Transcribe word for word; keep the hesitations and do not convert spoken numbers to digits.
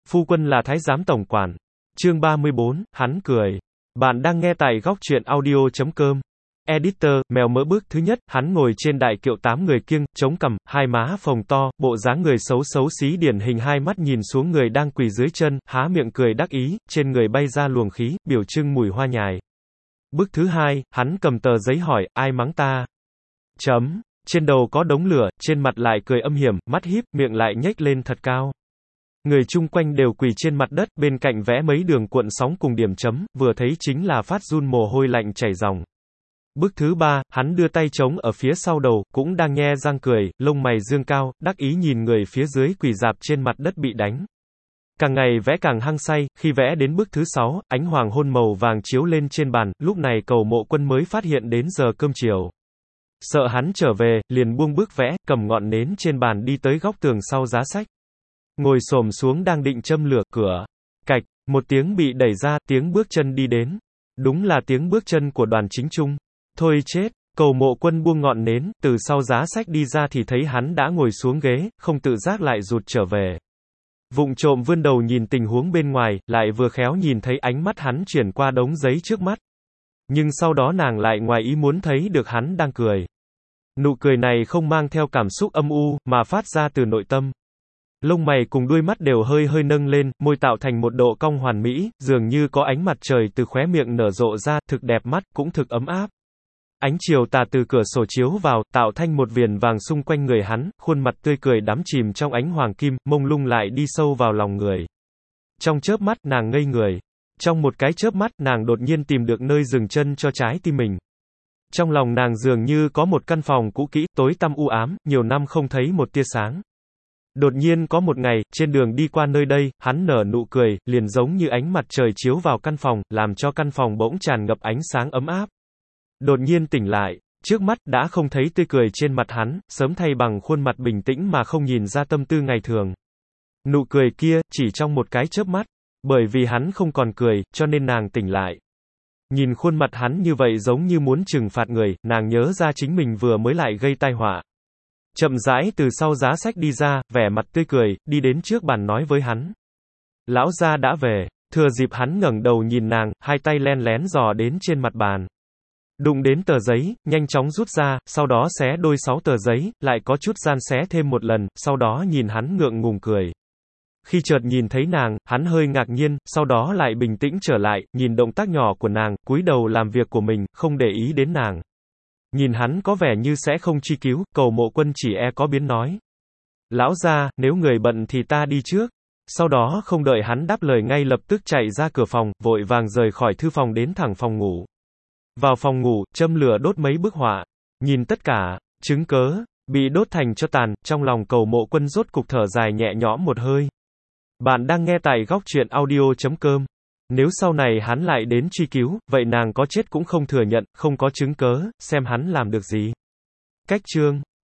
Phu quân là thái giám tổng quản. Chương ba mươi bốn, hắn cười. Bạn đang nghe tại góc truyện audio.com. Editor, mèo mỡ bước thứ nhất, hắn ngồi trên đại kiệu tám người kiêng, chống cằm, hai má phồng to, bộ dáng người xấu xấu xí điển hình hai mắt nhìn xuống người đang quỳ dưới chân, há miệng cười đắc ý, trên người bay ra luồng khí, biểu trưng mùi hoa nhài. Bước thứ hai, hắn cầm tờ giấy hỏi, ai mắng ta? Chấm. Trên đầu có đống lửa, trên mặt lại cười âm hiểm, mắt híp, miệng lại nhếch lên thật cao. Người chung quanh đều quỳ trên mặt đất, bên cạnh vẽ mấy đường cuộn sóng cùng điểm chấm, vừa thấy chính là phát run mồ hôi lạnh chảy ròng. Bước thứ ba, hắn đưa tay trống ở phía sau đầu, cũng đang nhe răng cười, lông mày dương cao, đắc ý nhìn người phía dưới quỳ rạp trên mặt đất bị đánh. Càng ngày vẽ càng hăng say, khi vẽ đến bước thứ sáu, ánh hoàng hôn màu vàng chiếu lên trên bàn, lúc này Cầu Mộ Quân mới phát hiện đến giờ cơm chiều. Sợ hắn trở về, liền buông bước vẽ, cầm ngọn nến trên bàn đi tới góc tường sau giá sách. Ngồi xổm xuống đang định châm lửa, cửa. Cạch, một tiếng bị đẩy ra, tiếng bước chân đi đến. Đúng là tiếng bước chân của Đoàn Chính Trung. Thôi chết, Cầu Mộ Quân buông ngọn nến, từ sau giá sách đi ra thì thấy hắn đã ngồi xuống ghế, không tự giác lại rụt trở về. Vụng trộm vươn đầu nhìn tình huống bên ngoài, lại vừa khéo nhìn thấy ánh mắt hắn chuyển qua đống giấy trước mắt. Nhưng sau đó nàng lại ngoài ý muốn thấy được hắn đang cười. Nụ cười này không mang theo cảm xúc âm u, mà phát ra từ nội tâm. Lông mày cùng đuôi mắt đều hơi hơi nâng lên, môi tạo thành một độ cong hoàn mỹ, dường như có ánh mặt trời từ khóe miệng nở rộ ra, thực đẹp mắt, cũng thực ấm áp. Ánh chiều tà từ cửa sổ chiếu vào, tạo thành một viền vàng xung quanh người hắn, khuôn mặt tươi cười đắm chìm trong ánh hoàng kim, mông lung lại đi sâu vào lòng người. Trong chớp mắt, nàng ngây người. Trong một cái chớp mắt, nàng đột nhiên tìm được nơi dừng chân cho trái tim mình. Trong lòng nàng dường như có một căn phòng cũ kỹ, tối tăm u ám, nhiều năm không thấy một tia sáng. Đột nhiên có một ngày, trên đường đi qua nơi đây, hắn nở nụ cười, liền giống như ánh mặt trời chiếu vào căn phòng, làm cho căn phòng bỗng tràn ngập ánh sáng ấm áp. Đột nhiên tỉnh lại, trước mắt đã không thấy tươi cười trên mặt hắn, sớm thay bằng khuôn mặt bình tĩnh mà không nhìn ra tâm tư ngày thường. Nụ cười kia, chỉ trong một cái chớp mắt, bởi vì hắn không còn cười, cho nên nàng tỉnh lại. Nhìn khuôn mặt hắn như vậy giống như muốn trừng phạt người, nàng nhớ ra chính mình vừa mới lại gây tai họa. Chậm rãi từ sau giá sách đi ra, vẻ mặt tươi cười, đi đến trước bàn nói với hắn. Lão gia đã về, thừa dịp hắn ngẩng đầu nhìn nàng, hai tay len lén dò đến trên mặt bàn. Đụng đến tờ giấy, nhanh chóng rút ra, sau đó xé đôi sáu tờ giấy, lại có chút gian xé thêm một lần, sau đó nhìn hắn ngượng ngùng cười. Khi chợt nhìn thấy nàng, hắn hơi ngạc nhiên, sau đó lại bình tĩnh trở lại, nhìn động tác nhỏ của nàng, cúi đầu làm việc của mình, không để ý đến nàng. Nhìn hắn có vẻ như sẽ không truy cứu, Cầu Mộ Quân chỉ e có biến nói. Lão gia, nếu người bận thì ta đi trước. Sau đó không đợi hắn đáp lời ngay lập tức chạy ra cửa phòng, vội vàng rời khỏi thư phòng đến thẳng phòng ngủ. Vào phòng ngủ, châm lửa đốt mấy bức họa. Nhìn tất cả, chứng cớ, bị đốt thành tro tàn, trong lòng Cầu Mộ Quân rốt cục thở dài nhẹ nhõm một hơi. Bạn đang nghe tại góc truyện audio.com. Nếu sau này hắn lại đến truy cứu, vậy nàng có chết cũng không thừa nhận, không có chứng cớ, xem hắn làm được gì. Cách chương